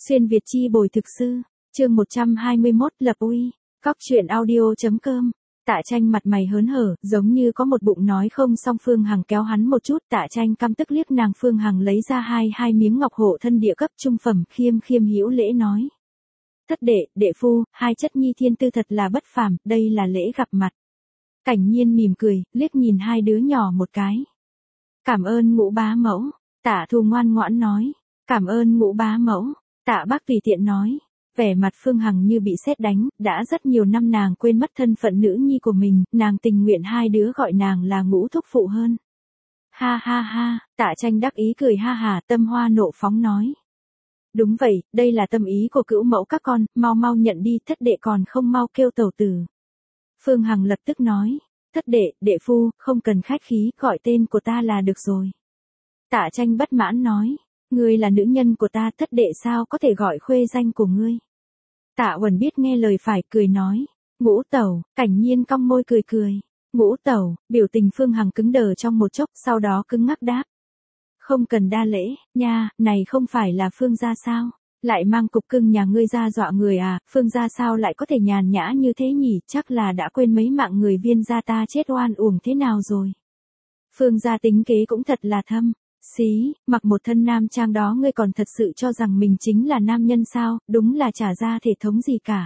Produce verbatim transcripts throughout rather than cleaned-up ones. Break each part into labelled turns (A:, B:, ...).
A: Xuyên Việt chi bồi thực sư, chương một trăm hai mươi mốt lập uy, cóc truyện audio.com. Tạ Tranh mặt mày hớn hở, giống như có một bụng nói không xong. Phương Hằng kéo hắn một chút, Tạ Tranh căm tức liếc nàng. Phương Hằng lấy ra hai hai miếng ngọc hộ thân địa cấp trung phẩm, khiêm khiêm hữu lễ nói: Thất đệ, đệ phu, hai chất nhi thiên tư thật là bất phàm, đây là lễ gặp mặt. Cảnh Nhiên mỉm cười, liếc nhìn hai đứa nhỏ một cái. Cảm ơn Ngũ bá mẫu. Tạ Thù ngoan ngoãn nói. Cảm ơn Ngũ bá mẫu. Tạ Bác tùy tiện nói. Vẻ mặt Phương Hằng như bị sét đánh, đã rất nhiều năm nàng quên mất thân phận nữ nhi của mình, nàng tình nguyện hai đứa gọi nàng là Ngũ thúc phụ hơn. Ha ha ha, Tạ Tranh đắc ý cười ha hà, tâm hoa nộ phóng nói. Đúng vậy, đây là tâm ý của cữu mẫu các con, mau mau nhận đi, thất đệ còn không mau kêu tẩu tử. Phương Hằng lập tức nói, thất đệ, đệ phu, không cần khách khí, gọi tên của ta là được rồi. Tạ Tranh bất mãn nói, ngươi là nữ nhân của ta, thất đệ sao có thể gọi khuê danh của ngươi. Tạ Uẩn biết nghe lời phải, cười nói, Ngũ tẩu. Cảnh Nhiên cong môi cười cười, Ngũ tẩu. Biểu tình Phương Hằng cứng đờ trong một chốc, sau đó cứng ngắc đáp. Không cần đa lễ, nha, này không phải là Phương gia sao? Lại mang cục cưng nhà ngươi ra dọa người à, Phương gia sao lại có thể nhàn nhã như thế nhỉ, chắc là đã quên mấy mạng người Viên gia ta chết oan uổng thế nào rồi. Phương gia tính kế cũng thật là thâm. Xí, mặc một thân nam trang đó ngươi còn thật sự cho rằng mình chính là nam nhân sao, đúng là trả ra thể thống gì cả.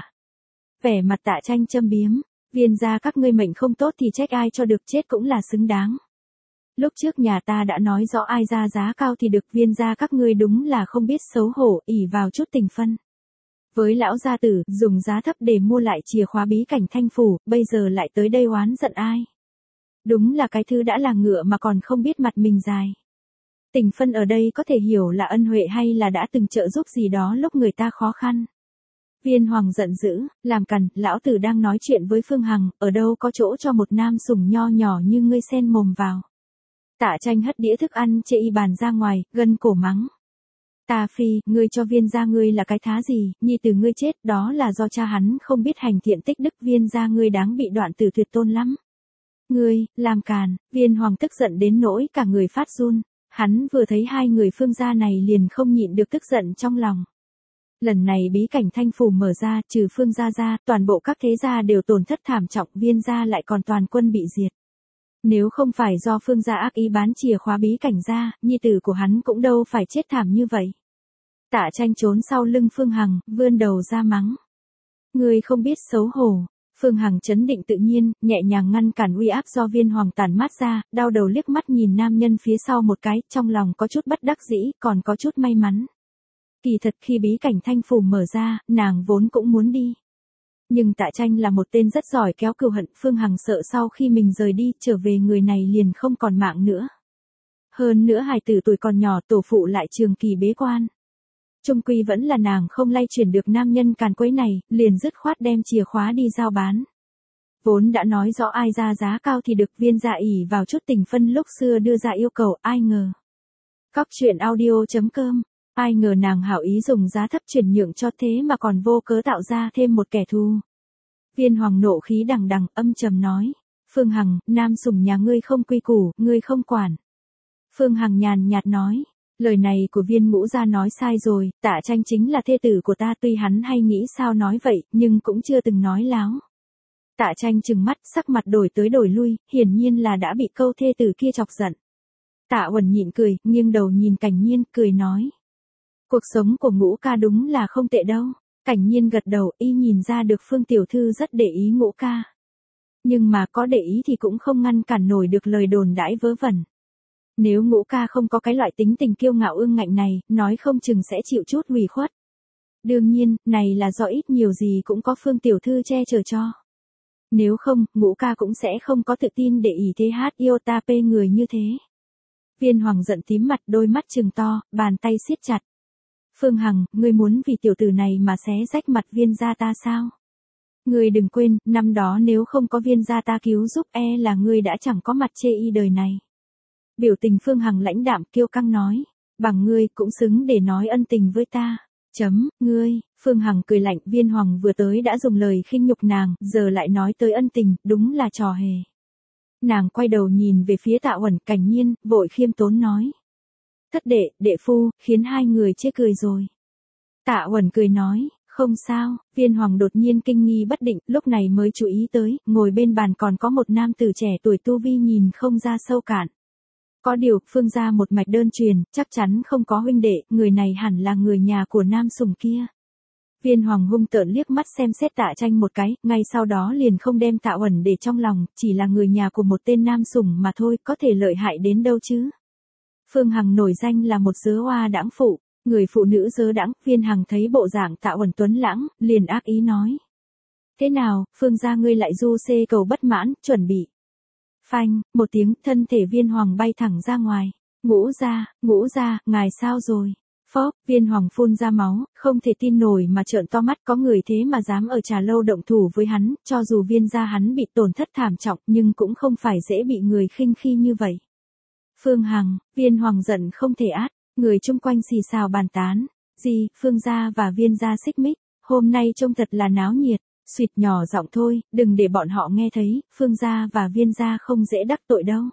A: Vẻ mặt Tạ Tranh châm biếm, Viên gia các ngươi mệnh không tốt thì trách ai cho được, chết cũng là xứng đáng. Lúc trước nhà ta đã nói rõ ai ra giá cao thì được, Viên gia các ngươi đúng là không biết xấu hổ, ỷ vào chút tình phân. Với lão gia tử, dùng giá thấp để mua lại chìa khóa bí cảnh Thanh Phủ, bây giờ lại tới đây oán giận ai. Đúng là cái thứ đã là ngựa mà còn không biết mặt mình dài. Tình phân ở đây có thể hiểu là ân huệ hay là đã từng trợ giúp gì đó lúc người ta khó khăn. Viên Hoàng giận dữ, làm cằn, lão tử đang nói chuyện với Phương Hằng, ở đâu có chỗ cho một nam sủng nho nhỏ như ngươi xen mồm vào. Tạ Tranh hất đĩa thức ăn chê y bàn ra ngoài, gân cổ mắng. Ta phi, ngươi cho Viên gia ngươi là cái thá gì, nhi tử ngươi chết, đó là do cha hắn không biết hành thiện tích đức, Viên gia ngươi đáng bị đoạn tử tuyệt tôn lắm. Ngươi, làm càn. Viên Hoàng tức giận đến nỗi cả người phát run. Hắn vừa thấy hai người Phương gia này liền không nhịn được tức giận trong lòng. Lần này bí cảnh Thanh Phủ mở ra, trừ Phương gia ra, toàn bộ các thế gia đều tổn thất thảm trọng, Viên gia lại còn toàn quân bị diệt. Nếu không phải do Phương gia ác ý bán chìa khóa bí cảnh ra, nhi tử của hắn cũng đâu phải chết thảm như vậy. Tạ Tranh trốn sau lưng Phương Hằng, vươn đầu ra mắng. Ngươi không biết xấu hổ. Phương Hằng trấn định tự nhiên, nhẹ nhàng ngăn cản uy áp do Viên Hoàng tản mát ra, đau đầu liếc mắt nhìn nam nhân phía sau một cái, trong lòng có chút bất đắc dĩ, còn có chút may mắn. Kỳ thật khi bí cảnh Thanh Phủ mở ra, nàng vốn cũng muốn đi. Nhưng Tạ Tranh là một tên rất giỏi kéo cừu hận, Phương Hằng sợ sau khi mình rời đi, trở về người này liền không còn mạng nữa. Hơn nữa hài tử tuổi còn nhỏ, tổ phụ lại trường kỳ bế quan. Chung quy vẫn là nàng không lay chuyển được nam nhân càn quấy này, liền dứt khoát đem chìa khóa đi giao bán. Vốn đã nói rõ ai ra giá cao thì được, Viên gia ỷ vào chút tình phân lúc xưa đưa ra yêu cầu, ai ngờ. Cóc truyện audio.com, ai ngờ nàng hảo ý dùng giá thấp chuyển nhượng cho thế mà còn vô cớ tạo ra thêm một kẻ thù. Viên Hoàng nộ khí đằng đằng, âm trầm nói, Phương Hằng, nam sủng nhà ngươi không quy củ, ngươi không quản. Phương Hằng nhàn nhạt nói. Lời này của Viên Ngũ gia nói sai rồi, Tạ Tranh chính là thê tử của ta, tuy hắn hay nghĩ sao nói vậy, nhưng cũng chưa từng nói láo. Tạ Tranh trừng mắt, sắc mặt đổi tới đổi lui, hiển nhiên là đã bị câu thê tử kia chọc giận. Tạ Uẩn nhịn cười, nghiêng đầu nhìn Cảnh Nhiên, cười nói. Cuộc sống của Ngũ ca đúng là không tệ đâu. Cảnh Nhiên gật đầu, y nhìn ra được Phương tiểu thư rất để ý Ngũ ca. Nhưng mà có để ý thì cũng không ngăn cản nổi được lời đồn đãi vớ vẩn. Nếu Ngũ ca không có cái loại tính tình kiêu ngạo ương ngạnh này, nói không chừng sẽ chịu chút ủy khuất. Đương nhiên, này là do ít nhiều gì cũng có Phương tiểu thư che chở cho. Nếu không, Ngũ ca cũng sẽ không có tự tin để ý thế hát yêu ta pê người như thế. Viên Hoàng giận tím mặt, đôi mắt trừng to, bàn tay siết chặt. Phương Hằng, ngươi muốn vì tiểu tử này mà xé rách mặt Viên gia ta sao? Ngươi đừng quên, năm đó nếu không có Viên gia ta cứu giúp, e là ngươi đã chẳng có mặt chê y đời này. Biểu tình Phương Hằng lãnh đạm kiêu căng nói, bằng ngươi cũng xứng để nói ân tình với ta. Chấm, ngươi. Phương Hằng cười lạnh, Viên Hoàng vừa tới đã dùng lời khinh nhục nàng, giờ lại nói tới ân tình, đúng là trò hề. Nàng quay đầu nhìn về phía Tạ Uẩn, Cảnh Nhiên, vội khiêm tốn nói. Thất đệ, đệ phu, khiến hai người chê cười rồi. Tạ Uẩn cười nói, không sao. Viên Hoàng đột nhiên kinh nghi bất định, lúc này mới chú ý tới, ngồi bên bàn còn có một nam tử trẻ tuổi tu vi nhìn không ra sâu cạn. Có điều, Phương gia một mạch đơn truyền, chắc chắn không có huynh đệ, người này hẳn là người nhà của nam sủng kia. Viên Hoàng hung tợn liếc mắt xem xét Tạ Tranh một cái, ngay sau đó liền không đem Tạ Uẩn để trong lòng, chỉ là người nhà của một tên nam sủng mà thôi, có thể lợi hại đến đâu chứ. Phương Hằng nổi danh là một dớ oa đãng phụ, người phụ nữ dớ đãng. Viên Hằng thấy bộ dạng Tạ Uẩn tuấn lãng, liền ác ý nói. Thế nào, Phương gia ngươi lại du xê cầu bất mãn, chuẩn bị. Phanh, một tiếng, thân thể Viên Hoàng bay thẳng ra ngoài. Ngũ gia, ngũ gia, ngài sao rồi? Phóp, Viên Hoàng phun ra máu, không thể tin nổi mà trợn to mắt, có người thế mà dám ở Trà Lâu động thủ với hắn, cho dù Viên gia hắn bị tổn thất thảm trọng nhưng cũng không phải dễ bị người khinh khi như vậy. Phương Hằng, Viên Hoàng giận không thể át, người chung quanh xì xào bàn tán. Gì, Phương gia và Viên gia xích mích, hôm nay trông thật là náo nhiệt. Xuyệt nhỏ giọng thôi, đừng để bọn họ nghe thấy, Phương gia và Viên gia không dễ đắc tội đâu.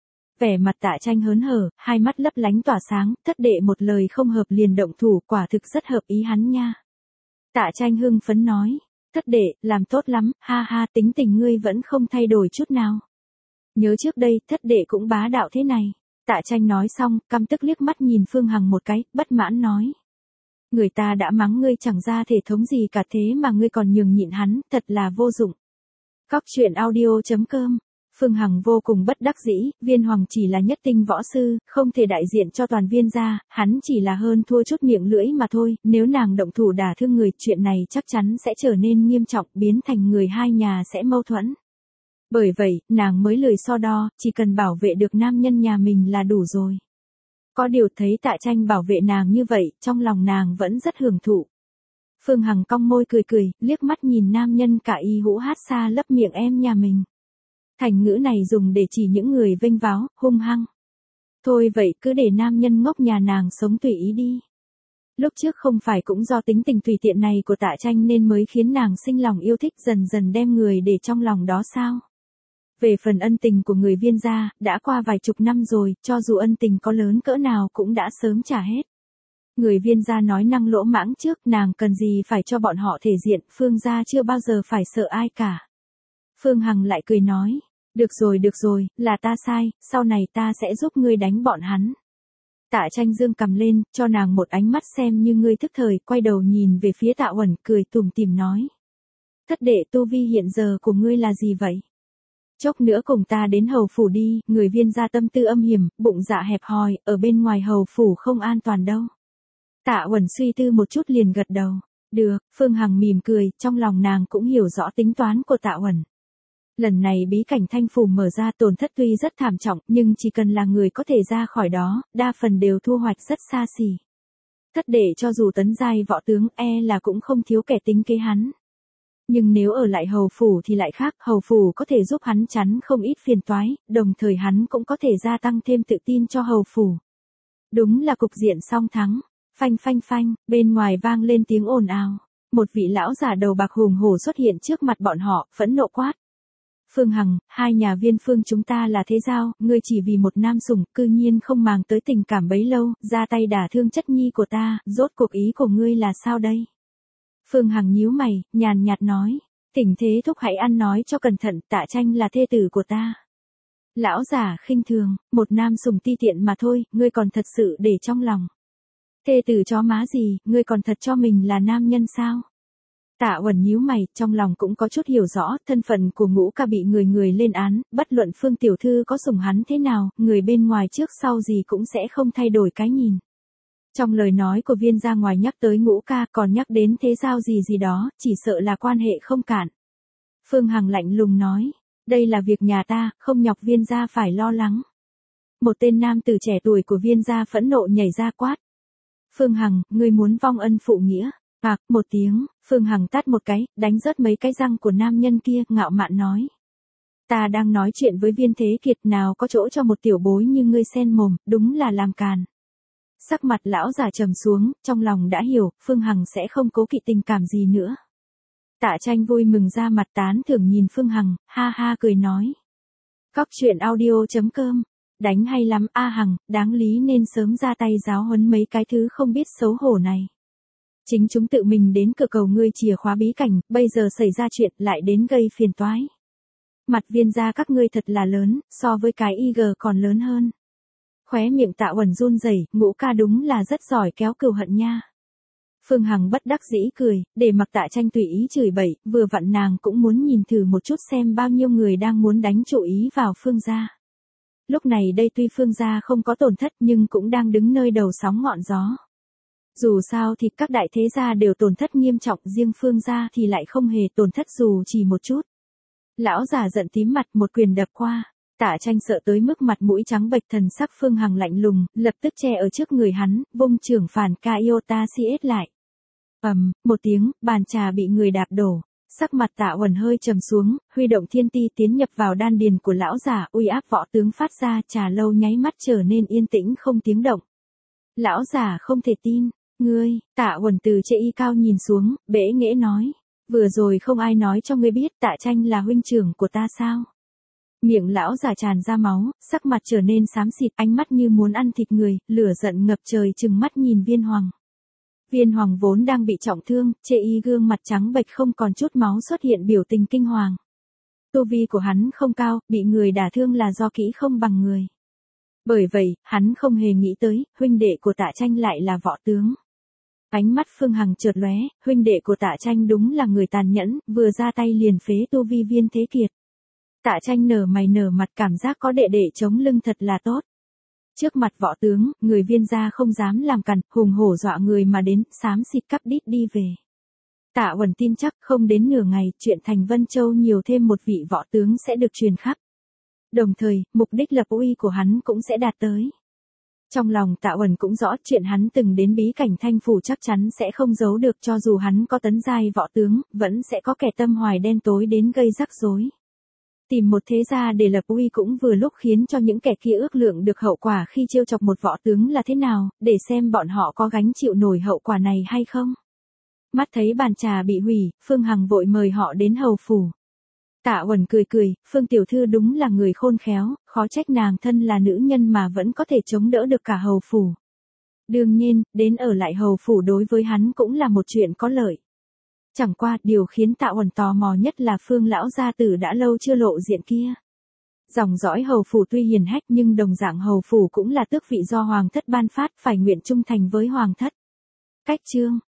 A: Vẻ mặt Tạ Tranh hớn hở, hai mắt lấp lánh tỏa sáng, thất đệ một lời không hợp liền động thủ, quả thực rất hợp ý hắn nha. Tạ Tranh hưng phấn nói, thất đệ, làm tốt lắm, ha ha, tính tình ngươi vẫn không thay đổi chút nào. Nhớ trước đây, thất đệ cũng bá đạo thế này. Tạ Tranh nói xong, căm tức liếc mắt nhìn Phương Hằng một cái, bất mãn nói. Người ta đã mắng ngươi chẳng ra thể thống gì cả thế mà ngươi còn nhường nhịn hắn, thật là vô dụng. Cóc truyện audio chấm com. Phương Hằng vô cùng bất đắc dĩ, Viên Hoàng chỉ là nhất tinh võ sư, không thể đại diện cho toàn Viên gia, hắn chỉ là hơn thua chút miệng lưỡi mà thôi, nếu nàng động thủ đả thương người, chuyện này chắc chắn sẽ trở nên nghiêm trọng, biến thành người hai nhà sẽ mâu thuẫn. Bởi vậy, nàng mới lười so đo, chỉ cần bảo vệ được nam nhân nhà mình là đủ rồi. Có điều thấy Tạ Tranh bảo vệ nàng như vậy, trong lòng nàng vẫn rất hưởng thụ. Phương Hằng cong môi cười cười, liếc mắt nhìn nam nhân cả y hũ hát xa lấp miệng em nhà mình. Thành ngữ này dùng để chỉ những người vênh váo, hung hăng. Thôi vậy cứ để nam nhân ngốc nhà nàng sống tùy ý đi. Lúc trước không phải cũng do tính tình tùy tiện này của Tạ Tranh nên mới khiến nàng sinh lòng yêu thích dần dần đem người để trong lòng đó sao? Về phần ân tình của người Viên gia, đã qua vài chục năm rồi, cho dù ân tình có lớn cỡ nào cũng đã sớm trả hết. Người Viên gia nói năng lỗ mãng trước, nàng cần gì phải cho bọn họ thể diện, Phương gia chưa bao giờ phải sợ ai cả. Phương Hằng lại cười nói, được rồi được rồi, là ta sai, sau này ta sẽ giúp ngươi đánh bọn hắn. Tạ Tranh dương cầm lên, cho nàng một ánh mắt xem như ngươi thức thời, quay đầu nhìn về phía Tạ Uẩn, cười tủm tỉm nói. Thất đệ tu vi hiện giờ của ngươi là gì vậy? Chốc nữa cùng ta đến hầu phủ đi, người Viên gia tâm tư âm hiểm, bụng dạ hẹp hòi, ở bên ngoài hầu phủ không an toàn đâu. Tạ Uẩn suy tư một chút liền gật đầu. Được, Phương Hằng mỉm cười, trong lòng nàng cũng hiểu rõ tính toán của Tạ Uẩn. Lần này bí cảnh Thanh Phủ mở ra tổn thất tuy rất thảm trọng, nhưng chỉ cần là người có thể ra khỏi đó, đa phần đều thu hoạch rất xa xỉ. Thất đệ cho dù tấn giai võ tướng e là cũng không thiếu kẻ tính kế hắn. Nhưng nếu ở lại hầu phủ thì lại khác, hầu phủ có thể giúp hắn chắn không ít phiền toái, đồng thời hắn cũng có thể gia tăng thêm tự tin cho hầu phủ. Đúng là cục diện song thắng. Phanh phanh phanh, bên ngoài vang lên tiếng ồn ào. Một vị lão già đầu bạc hùng hổ xuất hiện trước mặt bọn họ, phẫn nộ quát. Phương Hằng, hai nhà Viên Phương chúng ta là thế giao, ngươi chỉ vì một nam sủng, cư nhiên không màng tới tình cảm bấy lâu, ra tay đả thương chất nhi của ta, rốt cuộc ý của ngươi là sao đây? Phương Hằng nhíu mày, nhàn nhạt nói, thỉnh thế thúc hãy ăn nói cho cẩn thận, Tạ Tranh là thê tử của ta. Lão già khinh thường, một nam sủng ti tiện mà thôi, ngươi còn thật sự để trong lòng. Thê tử chó má gì, ngươi còn thật cho mình là nam nhân sao? Tạ Uẩn nhíu mày, trong lòng cũng có chút hiểu rõ, thân phận của Ngũ ca bị người người lên án, bất luận Phương tiểu thư có sủng hắn thế nào, người bên ngoài trước sau gì cũng sẽ không thay đổi cái nhìn. Trong lời nói của Viên gia ngoài nhắc tới Ngũ ca, còn nhắc đến thế giao gì gì đó, chỉ sợ là quan hệ không cạn. Phương Hằng lạnh lùng nói, đây là việc nhà ta, không nhọc Viên gia phải lo lắng. Một tên nam tử trẻ tuổi của Viên gia phẫn nộ nhảy ra quát. Phương Hằng, ngươi muốn vong ân phụ nghĩa. Bạc, một tiếng, Phương Hằng tát một cái, đánh rớt mấy cái răng của nam nhân kia, ngạo mạn nói. Ta đang nói chuyện với Viên Thế Kiệt, nào có chỗ cho một tiểu bối như ngươi xen mồm, đúng là làm càn. Sắc mặt lão già trầm xuống, trong lòng đã hiểu, Phương Hằng sẽ không cố kỵ tình cảm gì nữa. Tạ Tranh vui mừng ra mặt tán thưởng nhìn Phương Hằng, ha ha cười nói. Cóc truyện audio chấm com, đánh hay lắm A Hằng, đáng lý nên sớm ra tay giáo huấn mấy cái thứ không biết xấu hổ này. Chính chúng tự mình đến cửa cầu ngươi chìa khóa bí cảnh, bây giờ xảy ra chuyện lại đến gây phiền toái. Mặt Viên gia các ngươi thật là lớn, so với cái i giê còn lớn hơn. Khóe miệng Tạ Uẩn run rẩy, Ngũ ca đúng là rất giỏi kéo cừu hận nha. Phương Hằng bất đắc dĩ cười, để mặc Tạ Tranh tùy ý chửi bậy, vừa vặn nàng cũng muốn nhìn thử một chút xem bao nhiêu người đang muốn đánh chú ý vào Phương gia. Lúc này đây tuy Phương gia không có tổn thất nhưng cũng đang đứng nơi đầu sóng ngọn gió. Dù sao thì các đại thế gia đều tổn thất nghiêm trọng, riêng Phương gia thì lại không hề tổn thất dù chỉ một chút. Lão già giận tím mặt một quyền đập qua. Tạ Tranh sợ tới mức mặt mũi trắng bệch, thần sắc Phương Hằng lạnh lùng, lập tức che ở trước người hắn, vung trưởng phản Kaiota siết lại. Ầm, một tiếng, bàn trà bị người đạp đổ. Sắc mặt Tạ Uẩn hơi trầm xuống, huy động thiên ti tiến nhập vào đan điền của lão già, uy áp võ tướng phát ra, trà lâu nháy mắt trở nên yên tĩnh không tiếng động. Lão già không thể tin, ngươi, Tạ Uẩn từ trên y cao nhìn xuống, bẽ nghễ nói, vừa rồi không ai nói cho ngươi biết Tạ Tranh là huynh trưởng của ta sao? Miệng lão già tràn ra máu, sắc mặt trở nên xám xịt, ánh mắt như muốn ăn thịt người, lửa giận ngập trời trừng mắt nhìn Viên Hoàng. Viên Hoàng vốn đang bị trọng thương, chê y gương mặt trắng bệch không còn chút máu xuất hiện biểu tình kinh hoàng. Tu vi của hắn không cao, bị người đả thương là do kỹ không bằng người. Bởi vậy, hắn không hề nghĩ tới, huynh đệ của Tạ Tranh lại là võ tướng. Ánh mắt Phương Hằng chợt lóe, huynh đệ của Tạ Tranh đúng là người tàn nhẫn, vừa ra tay liền phế tu vi Viên Thế Kiệt. Tạ Tranh nở mày nở mặt, cảm giác có đệ đệ chống lưng thật là tốt. Trước mặt võ tướng, người Viên gia không dám làm cằn, hùng hổ dọa người mà đến, xám xịt cắp đít đi về. Tạ Uẩn tin chắc không đến nửa ngày, chuyện thành Vân Châu nhiều thêm một vị võ tướng sẽ được truyền khắp. Đồng thời, mục đích lập uy của hắn cũng sẽ đạt tới. Trong lòng Tạ Uẩn cũng rõ chuyện hắn từng đến bí cảnh Thanh Phủ chắc chắn sẽ không giấu được, cho dù hắn có tấn giai võ tướng, vẫn sẽ có kẻ tâm hoài đen tối đến gây rắc rối. Tìm một thế gia để lập uy cũng vừa lúc khiến cho những kẻ kia ước lượng được hậu quả khi trêu chọc một võ tướng là thế nào, để xem bọn họ có gánh chịu nổi hậu quả này hay không. Mắt thấy bàn trà bị hủy, Phương Hằng vội mời họ đến hầu phủ. Tạ Uẩn cười cười, Phương tiểu thư đúng là người khôn khéo, khó trách nàng thân là nữ nhân mà vẫn có thể chống đỡ được cả hầu phủ. Đương nhiên, đến ở lại hầu phủ đối với hắn cũng là một chuyện có lợi. Chẳng qua, điều khiến Tạ Uẩn tò mò nhất là Phương lão gia tử đã lâu chưa lộ diện kia. Dòng dõi hầu phủ tuy hiền hách nhưng đồng dạng hầu phủ cũng là tước vị do hoàng thất ban phát, phải nguyện trung thành với hoàng thất. Cách chương